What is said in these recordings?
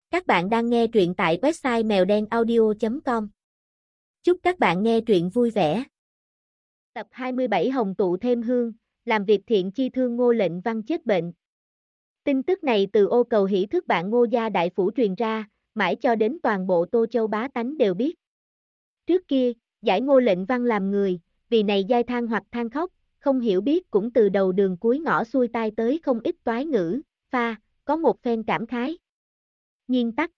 Các bạn đang nghe truyện tại website mèo đen audio.com. Chúc các bạn nghe truyện vui vẻ. Tập 27 Hồng tụ thêm hương, làm việc thiện chi thương Ngô Lệnh Văn chết bệnh. Tin tức này từ ô cầu hỷ thức bạn Ngô gia đại phủ truyền ra, mãi cho đến toàn bộ Tô Châu bá tánh đều biết. Trước kia, giải Ngô Lệnh Văn làm người, vì này giai than hoặc than khóc, không hiểu biết cũng từ đầu đường cuối ngõ xuôi tai tới không ít toái ngữ, pha, có một phen cảm khái. Nhiên tắc.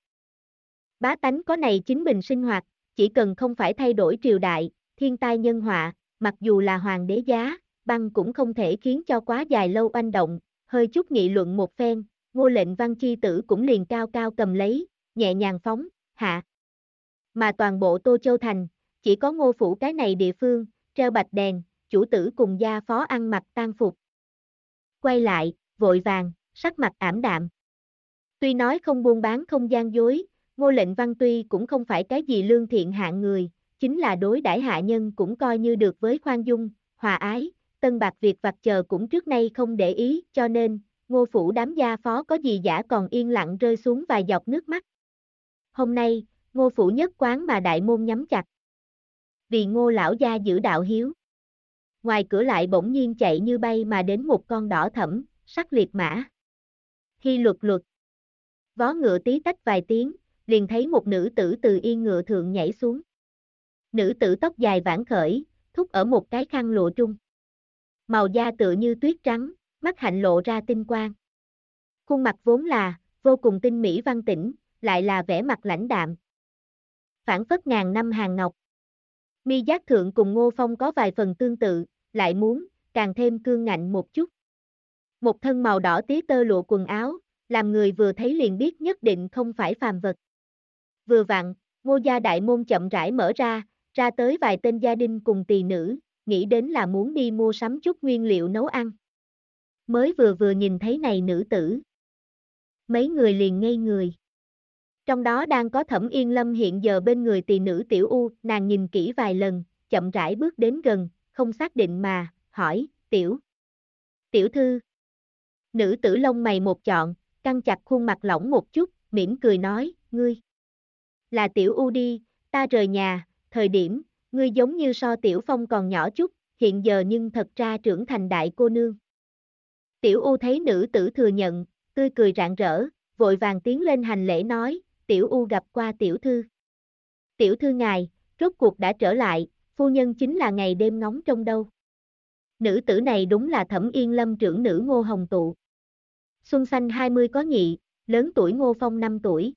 Bá tánh có này chính bình sinh hoạt, chỉ cần không phải thay đổi triều đại, thiên tai nhân họa, mặc dù là hoàng đế giá, băng cũng không thể khiến cho quá dài lâu oanh động, hơi chút nghị luận một phen, Ngô Lệnh Văn chi tử cũng liền cao cao cầm lấy, nhẹ nhàng phóng, hạ. Mà toàn bộ Tô Châu Thành, chỉ có Ngô Phủ cái này địa phương, treo bạch đèn, chủ tử cùng gia phó ăn mặc tang phục. Quay lại, vội vàng, sắc mặt ảm đạm. Tuy nói không buôn bán không gian dối, Ngô Lệnh Văn tuy cũng không phải cái gì lương thiện hạng người, chính là đối đãi hạ nhân cũng coi như được với khoan dung, hòa ái, tân bạc việc vặt chờ cũng trước nay không để ý, cho nên, Ngô Phủ đám gia phó có gì giả còn yên lặng rơi xuống vài giọt nước mắt. Hôm nay, Ngô Phủ nhất quán mà đại môn nhắm chặt. Vì Ngô lão gia giữ đạo hiếu. Ngoài cửa lại bỗng nhiên chạy như bay mà đến một con đỏ thẫm, sắc liệt mã. Hy luật luật. Vó ngựa tí tách vài tiếng, liền thấy một nữ tử từ yên ngựa thượng nhảy xuống. Nữ tử tóc dài vãn khởi, thúc ở một cái khăn lụa trung. Màu da tựa như tuyết trắng, mắt hạnh lộ ra tinh quang. Khuôn mặt vốn là, vô cùng tinh mỹ văn tĩnh, lại là vẻ mặt lãnh đạm. Phảng phất ngàn năm hàng ngọc. Mi giác thượng cùng Ngô Phong có vài phần tương tự, lại muốn, càng thêm cương ngạnh một chút. Một thân màu đỏ tía tơ lụa quần áo, làm người vừa thấy liền biết nhất định không phải phàm vật. Vừa vặn, Ngô gia đại môn chậm rãi mở ra tới vài tên gia đình cùng tỳ nữ, nghĩ đến là muốn đi mua sắm chút nguyên liệu nấu ăn. Mới vừa nhìn thấy này nữ tử. Mấy người liền ngây người. Trong đó đang có Thẩm Yên Lâm hiện giờ bên người tỳ nữ Tiểu U, nàng nhìn kỹ vài lần, chậm rãi bước đến gần, không xác định mà, hỏi, Tiểu thư. Nữ tử lông mày một chọn, căng chặt khuôn mặt lỏng một chút, mỉm cười nói, ngươi. Là Tiểu U đi, ta rời nhà, thời điểm, ngươi giống như so Tiểu Phong còn nhỏ chút, hiện giờ nhưng thật ra trưởng thành đại cô nương. Tiểu U thấy nữ tử thừa nhận, tươi cười rạng rỡ, vội vàng tiến lên hành lễ nói, Tiểu U gặp qua Tiểu Thư. Tiểu Thư ngài, rốt cuộc đã trở lại, phu nhân chính là ngày đêm ngóng trông đâu. Nữ tử này đúng là Thẩm Yên Lâm trưởng nữ Ngô Hồng Tụ. Xuân xanh 20 có nhị, lớn tuổi Ngô Phong 5 tuổi.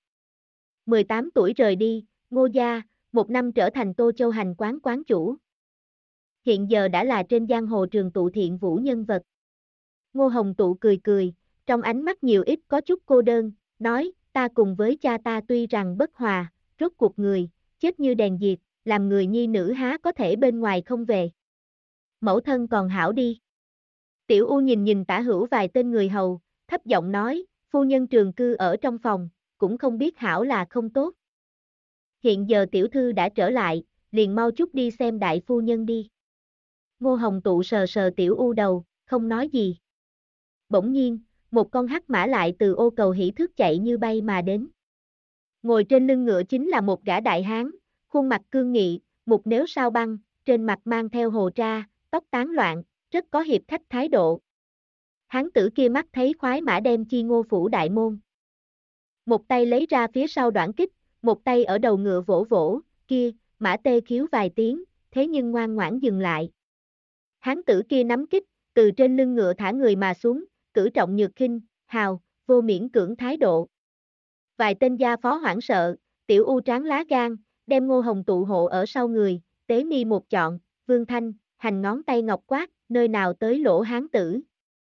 18 tuổi rời đi, Ngô gia, một năm trở thành Tô Châu hành quán quán chủ. Hiện giờ đã là trên giang hồ trường tụ thiện vũ nhân vật. Ngô Hồng Tụ cười cười, trong ánh mắt nhiều ít có chút cô đơn, nói, ta cùng với cha ta tuy rằng bất hòa, rốt cuộc người, chết như đèn diệt, làm người nhi nữ há có thể bên ngoài không về. Mẫu thân còn hảo đi. Tiểu U nhìn tả hữu vài tên người hầu, thấp giọng nói, phu nhân trường cư ở trong phòng, cũng không biết hảo là không tốt. Hiện giờ tiểu thư đã trở lại, liền mau chút đi xem đại phu nhân đi. Ngô Hồng Tụ sờ sờ Tiểu U đầu, không nói gì. Bỗng nhiên, một con hắc mã lại từ ô cầu hỷ thức chạy như bay mà đến. Ngồi trên lưng ngựa chính là một gã đại hán, khuôn mặt cương nghị, một nếu sao băng, trên mặt mang theo hồ tra, tóc tán loạn, rất có hiệp khách thái độ. Hán tử kia mắt thấy khoái mã đem chi Ngô Phủ đại môn. Một tay lấy ra phía sau đoạn kích, một tay ở đầu ngựa vỗ vỗ, kia, mã tê khiếu vài tiếng, thế nhưng ngoan ngoãn dừng lại. Hán tử kia nắm kích, từ trên lưng ngựa thả người mà xuống, cử trọng nhược khinh, hào, vô miễn cưỡng thái độ. Vài tên gia phó hoảng sợ, Tiểu U tráng lá gan, đem Ngô Hồng Tụ hộ ở sau người, tế mi một chọn, Vương Thanh, hành ngón tay ngọc quát, nơi nào tới lỗ hán tử.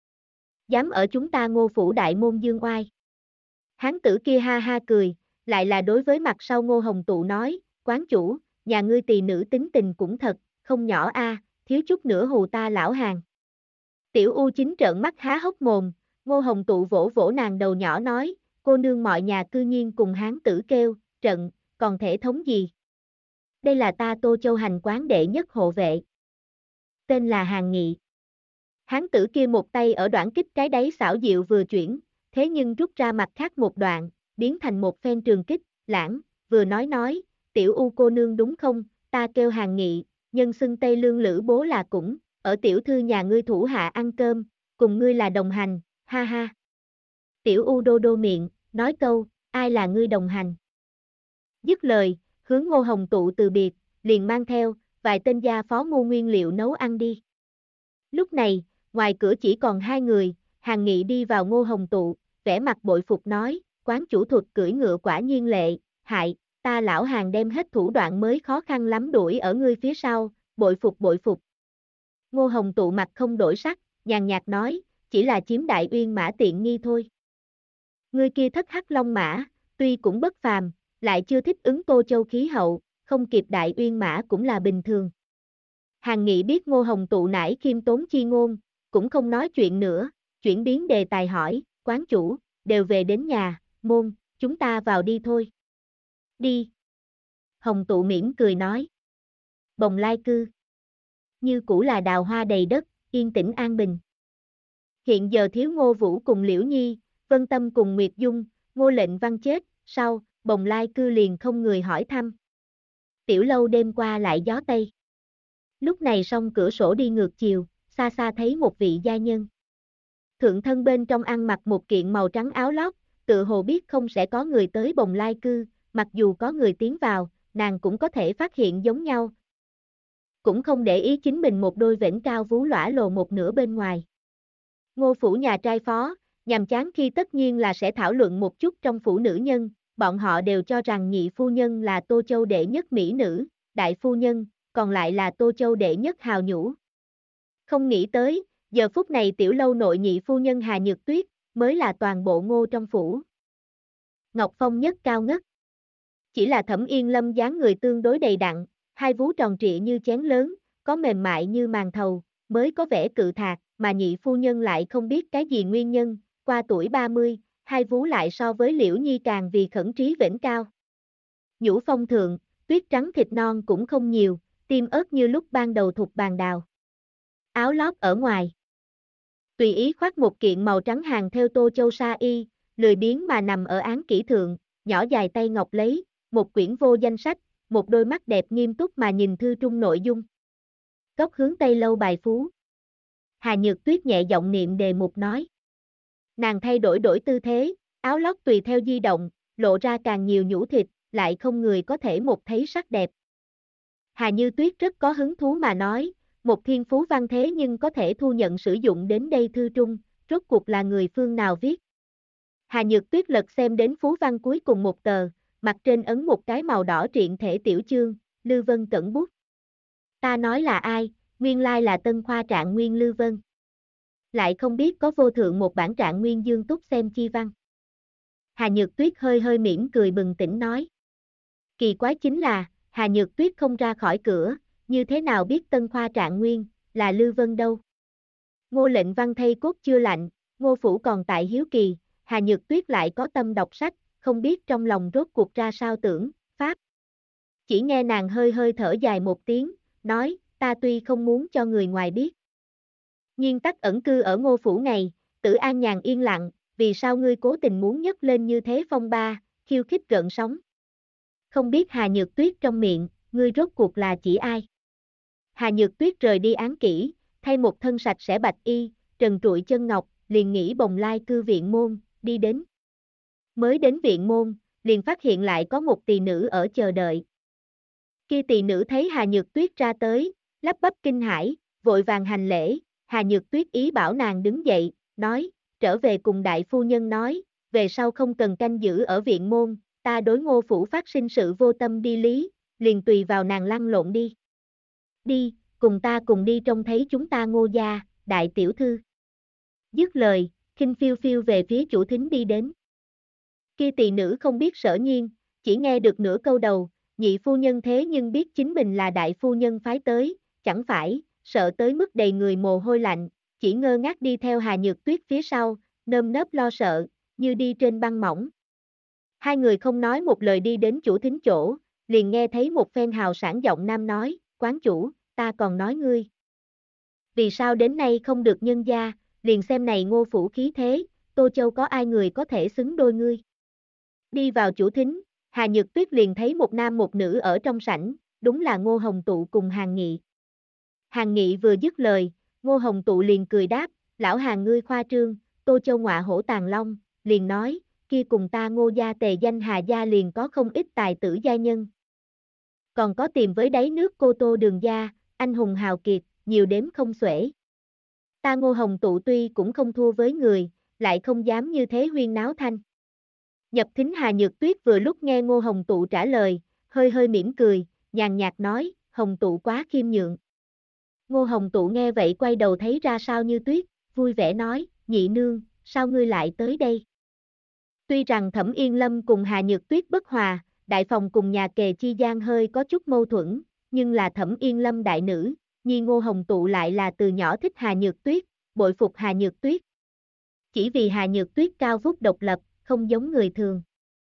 Dám ở chúng ta Ngô Phủ đại môn dương oai. Hán tử kia ha ha cười, lại là đối với mặt sau Ngô Hồng Tụ nói, quán chủ, nhà ngươi tỳ nữ tính tình cũng thật, không nhỏ a, thiếu chút nữa hù ta lão hàng. Tiểu U chính trợn mắt há hốc mồm, Ngô Hồng Tụ vỗ vỗ nàng đầu nhỏ nói, cô nương mọi nhà cư nhiên cùng hán tử kêu, trận, còn thể thống gì? Đây là ta Tô Châu hành quán đệ nhất hộ vệ. Tên là Hàn Nghị. Hán tử kia một tay ở đoạn kích cái đáy xảo diệu vừa chuyển, thế nhưng rút ra mặt khác một đoạn, biến thành một phen trường kích, lãng, vừa nói, tiểu U cô nương đúng không, ta kêu Hàn Nghị, nhân xưng Tây Lương Lữ bố là cũng, ở tiểu thư nhà ngươi thủ hạ ăn cơm, cùng ngươi là đồng hành, ha ha. Tiểu U đô đô miệng, nói câu, ai là ngươi đồng hành. Dứt lời, hướng Ngô Hồng Tụ từ biệt, liền mang theo, vài tên gia phó mua nguyên liệu nấu ăn đi. Lúc này, ngoài cửa chỉ còn hai người, Hàn Nghị đi vào Ngô Hồng Tụ, vẻ mặt bội phục nói, quán chủ thuật cưỡi ngựa quả nhiên lệ, hại, ta lão Hàn đem hết thủ đoạn mới khó khăn lắm đuổi ở ngươi phía sau, bội phục bội phục. Ngô Hồng Tụ mặt không đổi sắc, nhàn nhạt nói, chỉ là chiếm Đại Uyên Mã tiện nghi thôi. Ngươi kia thất hắc long mã, tuy cũng bất phàm, lại chưa thích ứng Tô Châu khí hậu, không kịp Đại Uyên Mã cũng là bình thường. Hàn Nghị biết Ngô Hồng Tụ nải khiêm tốn chi ngôn, cũng không nói chuyện nữa, chuyển biến đề tài hỏi, quán chủ, đều về đến nhà, môn, chúng ta vào đi thôi. Đi. Hồng Tụ mỉm cười nói. Bồng Lai cư. Như cũ là đào hoa đầy đất, yên tĩnh an bình. Hiện giờ thiếu Ngô Vũ cùng Liễu Nhi, Vân Tâm cùng Nguyệt Dung, Ngô Lệnh Văn chết, sau, Bồng Lai cư liền không người hỏi thăm. Tiểu lâu đêm qua lại gió tây. Lúc này song cửa sổ đi ngược chiều, xa xa thấy một vị gia nhân. Thượng thân bên trong ăn mặc một kiện màu trắng áo lót, tự hồ biết không sẽ có người tới Bồng Lai cư, mặc dù có người tiến vào, nàng cũng có thể phát hiện giống nhau. Cũng không để ý chính mình một đôi vểnh cao vú lõa lồ một nửa bên ngoài. Ngô phủ nhà trai phó, nhàm chán khi tất nhiên là sẽ thảo luận một chút trong phủ nữ nhân, bọn họ đều cho rằng nhị phu nhân là Tô Châu đệ nhất mỹ nữ, đại phu nhân, còn lại là Tô Châu đệ nhất hào nhũ. Không nghĩ tới, giờ phút này tiểu lâu nội nhị phu nhân Hà Nhược Tuyết, mới là toàn bộ Ngô trong phủ. Ngọc Phong nhất cao ngất. Chỉ là Thẩm Yên Lâm dáng người tương đối đầy đặn, hai vú tròn trịa như chén lớn, có mềm mại như màn thầu, mới có vẻ cự thạc, mà nhị phu nhân lại không biết cái gì nguyên nhân, qua tuổi 30, hai vú lại so với Liễu Nhi càng vì khẩn trí vểnh cao. Nhũ phong thượng, tuyết trắng thịt non cũng không nhiều, tim ớt như lúc ban đầu thuộc bàn đào. Áo lót ở ngoài. Tùy ý khoác một kiện màu trắng hàng theo Tô Châu sa y, lười biếng mà nằm ở án kỹ thượng, nhỏ dài tay ngọc lấy, một quyển vô danh sách, một đôi mắt đẹp nghiêm túc mà nhìn thư trung nội dung. Góc hướng Tây lâu bài phú. Hà Nhược Tuyết nhẹ giọng niệm đề mục nói. Nàng thay đổi tư thế, áo lót tùy theo di động, lộ ra càng nhiều nhũ thịt, lại không người có thể một thấy sắc đẹp. Hà Như Tuyết rất có hứng thú mà nói, một thiên phú văn thế nhưng có thể thu nhận sử dụng đến đây thư trung, rốt cuộc là người phương nào viết. Hà Nhược Tuyết lật xem đến phú văn cuối cùng một tờ, mặt trên ấn một cái màu đỏ triện thể tiểu chương, Lư Vân cẩn bút. Ta nói là ai, nguyên lai là Tân Khoa Trạng Nguyên Lư Vân. Lại không biết có vô thượng một bản Trạng Nguyên Dương Túc xem chi văn. Hà Nhược Tuyết hơi hơi mỉm cười bừng tỉnh nói. Kỳ quái chính là, Hà Nhược Tuyết không ra khỏi cửa, như thế nào biết Tân Khoa Trạng Nguyên, là Lư Vân đâu. Ngô Lệnh Văn thây cốt chưa lạnh, Ngô Phủ còn tại hiếu kỳ, Hà Nhược Tuyết lại có tâm đọc sách, không biết trong lòng rốt cuộc ra sao tưởng, pháp. Chỉ nghe nàng hơi hơi thở dài một tiếng, nói, ta tuy không muốn cho người ngoài biết. Nhưng tắc ẩn cư ở Ngô Phủ ngày, Tử an nhàn yên lặng, vì sao ngươi cố tình muốn nhấc lên như thế phong ba, khiêu khích gợn sóng. Không biết Hà Nhược Tuyết trong miệng, ngươi rốt cuộc là chỉ ai? Hà Nhược Tuyết rời đi án kỹ, thay một thân sạch sẽ bạch y, trần trụi chân ngọc, liền nghĩ Bồng Lai cư viện môn, đi đến. Mới đến viện môn, liền phát hiện lại có một tỳ nữ ở chờ đợi. Kia tỳ nữ thấy Hà Nhược Tuyết ra tới, lắp bắp kinh hãi, vội vàng hành lễ, Hà Nhược Tuyết ý bảo nàng đứng dậy, nói, trở về cùng đại phu nhân nói, về sau không cần canh giữ ở viện môn, ta đối Ngô Phủ phát sinh sự vô tâm đi lý, liền tùy vào nàng lăn lộn đi. Đi, cùng ta cùng đi trông thấy chúng ta Ngô gia, đại tiểu thư. Dứt lời, khinh phiêu phiêu về phía chủ thính đi đến. Kia tỳ nữ không biết sở nhiên, chỉ nghe được nửa câu đầu, nhị phu nhân thế nhưng biết chính mình là đại phu nhân phái tới, chẳng phải, sợ tới mức đầy người mồ hôi lạnh, chỉ ngơ ngác đi theo Hà Nhược Tuyết phía sau, nơm nớp lo sợ, như đi trên băng mỏng. Hai người không nói một lời đi đến chủ thính chỗ, liền nghe thấy một phen hào sảng giọng nam nói, quán chủ, ta còn nói ngươi. Vì sao đến nay không được nhân gia, liền xem này Ngô Phủ khí thế, Tô Châu có ai người có thể xứng đôi ngươi. Đi vào chủ thính, Hà Nhược Tuyết liền thấy một nam một nữ ở trong sảnh, đúng là Ngô Hồng Tụ cùng Hàn Nghị. Hàn Nghị vừa dứt lời, Ngô Hồng Tụ liền cười đáp, lão Hàn ngươi khoa trương, Tô Châu ngọa hổ tàng long, liền nói, kia cùng ta Ngô gia tề danh Hà gia liền có không ít tài tử gia nhân. Còn có tìm với đáy nước cô Tô Đường gia, anh hùng hào kiệt, nhiều đếm không xuể. Ta Ngô Hồng Tụ tuy cũng không thua với người, lại không dám như thế huyên náo thanh. Nhập thính Hà Nhược Tuyết vừa lúc nghe Ngô Hồng Tụ trả lời, hơi hơi mỉm cười, nhàn nhạt nói, Hồng Tụ quá khiêm nhượng. Ngô Hồng Tụ nghe vậy quay đầu thấy ra sao như tuyết, vui vẻ nói, nhị nương, sao ngươi lại tới đây? Tuy rằng Thẩm Yên Lâm cùng Hà Nhược Tuyết bất hòa, đại phòng cùng nhà kề chi gian hơi có chút mâu thuẫn, nhưng là Thẩm Yên Lâm đại nữ, nhi Ngô Hồng Tụ lại là từ nhỏ thích Hà Nhược Tuyết, bội phục Hà Nhược Tuyết. Chỉ vì Hà Nhược Tuyết cao vút độc lập, không giống người thường.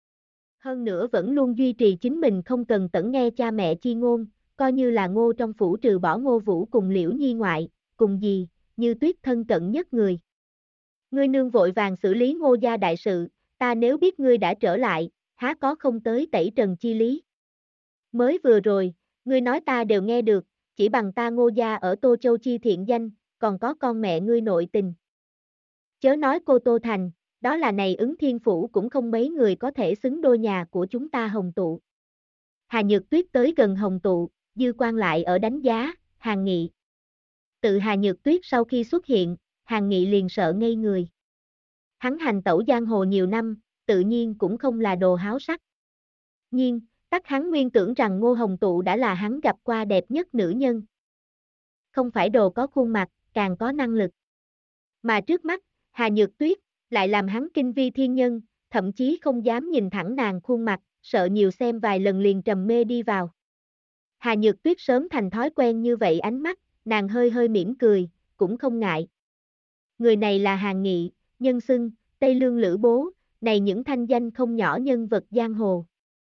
Hơn nữa vẫn luôn duy trì chính mình không cần tẩn nghe cha mẹ chi ngôn, coi như là Ngô trong phủ trừ bỏ Ngô Vũ cùng Liễu Nhi ngoại, cùng gì, như Tuyết thân cận nhất người. Ngươi nương vội vàng xử lý Ngô gia đại sự, ta nếu biết ngươi đã trở lại, há có không tới tẩy trần chi lý. Mới vừa rồi, ngươi nói ta đều nghe được, chỉ bằng ta Ngô gia ở Tô Châu chi thiện danh, còn có con mẹ ngươi nội tình. Chớ nói cô Tô Thành, đó là này Ứng Thiên Phủ cũng không mấy người có thể xứng đôi nhà của chúng ta Hồng Tụ. Hà Nhược Tuyết tới gần Hồng Tụ, dư quan lại ở đánh giá, Hàn Nghị. Tự Hà Nhược Tuyết sau khi xuất hiện, Hàn Nghị liền sợ ngây người. Hắn hành tẩu giang hồ nhiều năm, tự nhiên cũng không là đồ háo sắc. Nhưng, tắc hắn nguyên tưởng rằng Ngô Hồng Tụ đã là hắn gặp qua đẹp nhất nữ nhân. Không phải đồ có khuôn mặt, càng có năng lực. Mà trước mắt, Hà Nhược Tuyết, lại làm hắn kinh vi thiên nhân, thậm chí không dám nhìn thẳng nàng khuôn mặt, sợ nhiều xem vài lần liền trầm mê đi vào. Hà Nhược Tuyết sớm thành thói quen như vậy ánh mắt, nàng hơi hơi mỉm cười, cũng không ngại. Người này là Hàn Nghị, nhân xưng, Tây Lương Lữ Bố, này những thanh danh không nhỏ nhân vật giang hồ.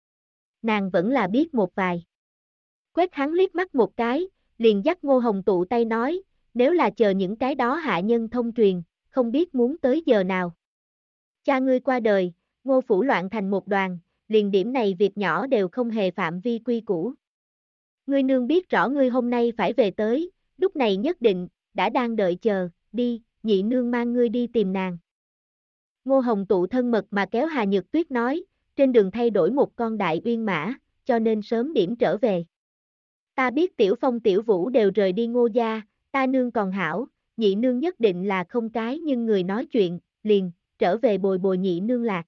Nàng vẫn là biết một vài. Quét hắn liếc mắt một cái, liền dắt Ngô Hồng Tụ tay nói, nếu là chờ những cái đó hạ nhân thông truyền, không biết muốn tới giờ nào. Cha ngươi qua đời, Ngô phủ loạn thành một đoàn, liền điểm này việc nhỏ đều không hề phạm vi quy củ. Ngươi nương biết rõ ngươi hôm nay phải về tới, lúc này nhất định, đã đang đợi chờ, đi, nhị nương mang ngươi đi tìm nàng. Ngô Hồng Tụ thân mật mà kéo Hà Nhược Tuyết nói, trên đường thay đổi một con đại uyên mã, cho nên sớm điểm trở về. Ta biết Tiểu Phong Tiểu Vũ đều rời đi Ngô gia, ta nương còn hảo, nhị nương nhất định là không cái nhưng người nói chuyện, liền, trở về bồi bồi nhị nương lạc.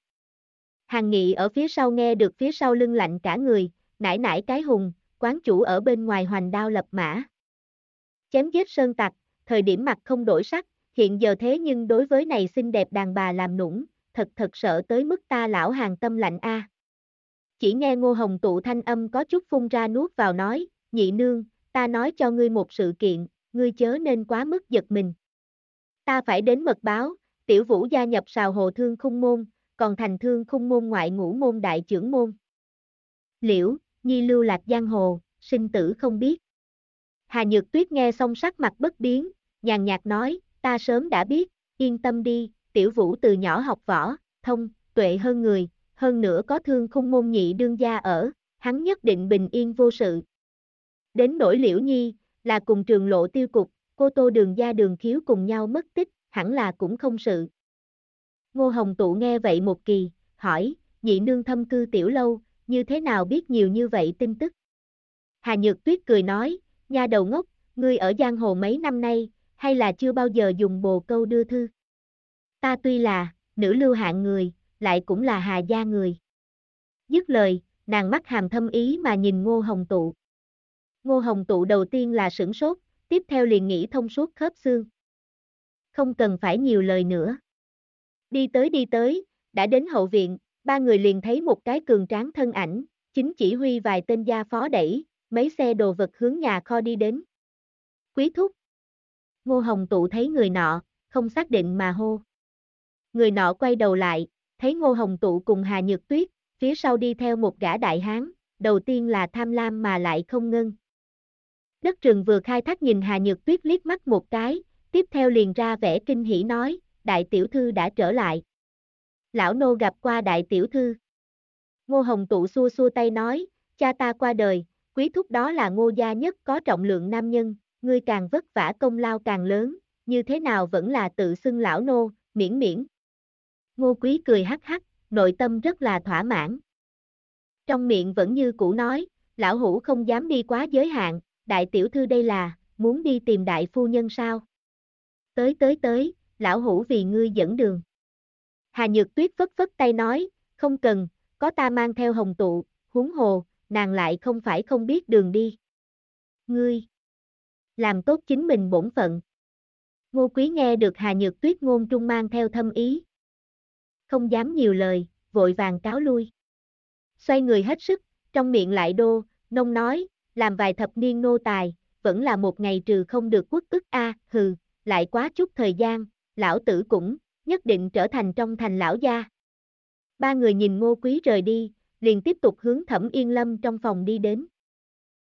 Hàn Nghị ở phía sau nghe được phía sau lưng lạnh cả người, nải nải cái hùng, quán chủ ở bên ngoài hoành đao lập mã. Chém giết sơn tặc, thời điểm mặt không đổi sắc, hiện giờ thế nhưng đối với này xinh đẹp đàn bà làm nũng, thật sợ tới mức ta lão Hàn tâm lạnh a. Chỉ nghe Ngô Hồng Tụ thanh âm có chút phun ra nuốt vào nói, nhị nương, ta nói cho ngươi một sự kiện, ngươi chớ nên quá mức giật mình. Ta phải đến mật báo, Tiểu Vũ gia nhập sào hồ thương khung môn, còn thành thương khung môn ngoại ngũ môn đại trưởng môn. Liễu, nhi lưu lạc giang hồ, sinh tử không biết. Hà Nhược Tuyết nghe xong sắc mặt bất biến, nhàn nhạt nói, ta sớm đã biết, yên tâm đi, Tiểu Vũ từ nhỏ học võ, thông, tuệ hơn người, hơn nữa có thương khung môn nhị đương gia ở, hắn nhất định bình yên vô sự. Đến nỗi Liễu Nhi, là cùng trường lộ tiêu cục, cô Tô Đường gia Đường Khiếu cùng nhau mất tích, hẳn là cũng không sự. Ngô Hồng Tụ nghe vậy một kỳ, hỏi, nhị nương thâm cư tiểu lâu, như thế nào biết nhiều như vậy tin tức? Hà Nhược Tuyết cười nói, nha đầu ngốc, ngươi ở giang hồ mấy năm nay, hay là chưa bao giờ dùng bồ câu đưa thư? Ta tuy là, nữ lưu hạng người, lại cũng là Hà gia người. Dứt lời, nàng mắt hàm thâm ý mà nhìn Ngô Hồng Tụ. Ngô Hồng Tụ đầu tiên là sửng sốt, tiếp theo liền nghĩ thông suốt khớp xương. Không cần phải nhiều lời nữa. Đi tới, đã đến hậu viện, ba người liền thấy một cái cường tráng thân ảnh, chính chỉ huy vài tên gia phó đẩy, mấy xe đồ vật hướng nhà kho đi đến. Quý thúc. Ngô Hồng Tụ thấy người nọ, không xác định mà hô. Người nọ quay đầu lại, thấy Ngô Hồng Tụ cùng Hà Nhược Tuyết, phía sau đi theo một gã đại hán, đầu tiên là tham lam mà lại không ngân. Đất rừng vừa khai thác nhìn Hà Nhược Tuyết liếc mắt một cái, tiếp theo liền ra vẻ kinh hỉ nói, đại tiểu thư đã trở lại. Lão nô gặp qua đại tiểu thư. Ngô Hồng Tụ xua xua tay nói, cha ta qua đời, quý thúc đó là Ngô gia nhất có trọng lượng nam nhân, ngươi càng vất vả công lao càng lớn, như thế nào vẫn là tự xưng lão nô, miễn miễn. Ngô Quý cười hắc hắc, nội tâm rất là thỏa mãn. Trong miệng vẫn như cũ nói, lão hủ không dám đi quá giới hạn, đại tiểu thư đây là, muốn đi tìm đại phu nhân sao? Tới, lão hủ vì ngươi dẫn đường. Hà Nhược Tuyết phất phất tay nói, không cần, có ta mang theo Hồng Tụ, huống hồ, nàng lại không phải không biết đường đi. Ngươi, làm tốt chính mình bổn phận. Ngô Quý nghe được Hà Nhược Tuyết ngôn trung mang theo thâm ý. Không dám nhiều lời, vội vàng cáo lui. Xoay người hết sức, trong miệng lại nông nói, làm vài thập niên nô tài, vẫn là một ngày trừ không được quốc ức a, hừ, lại quá chút thời gian, lão tử cũng, nhất định trở thành trong thành lão gia. Ba người nhìn Ngô Quý rời đi, liền tiếp tục hướng Thẩm Yên Lâm trong phòng đi đến.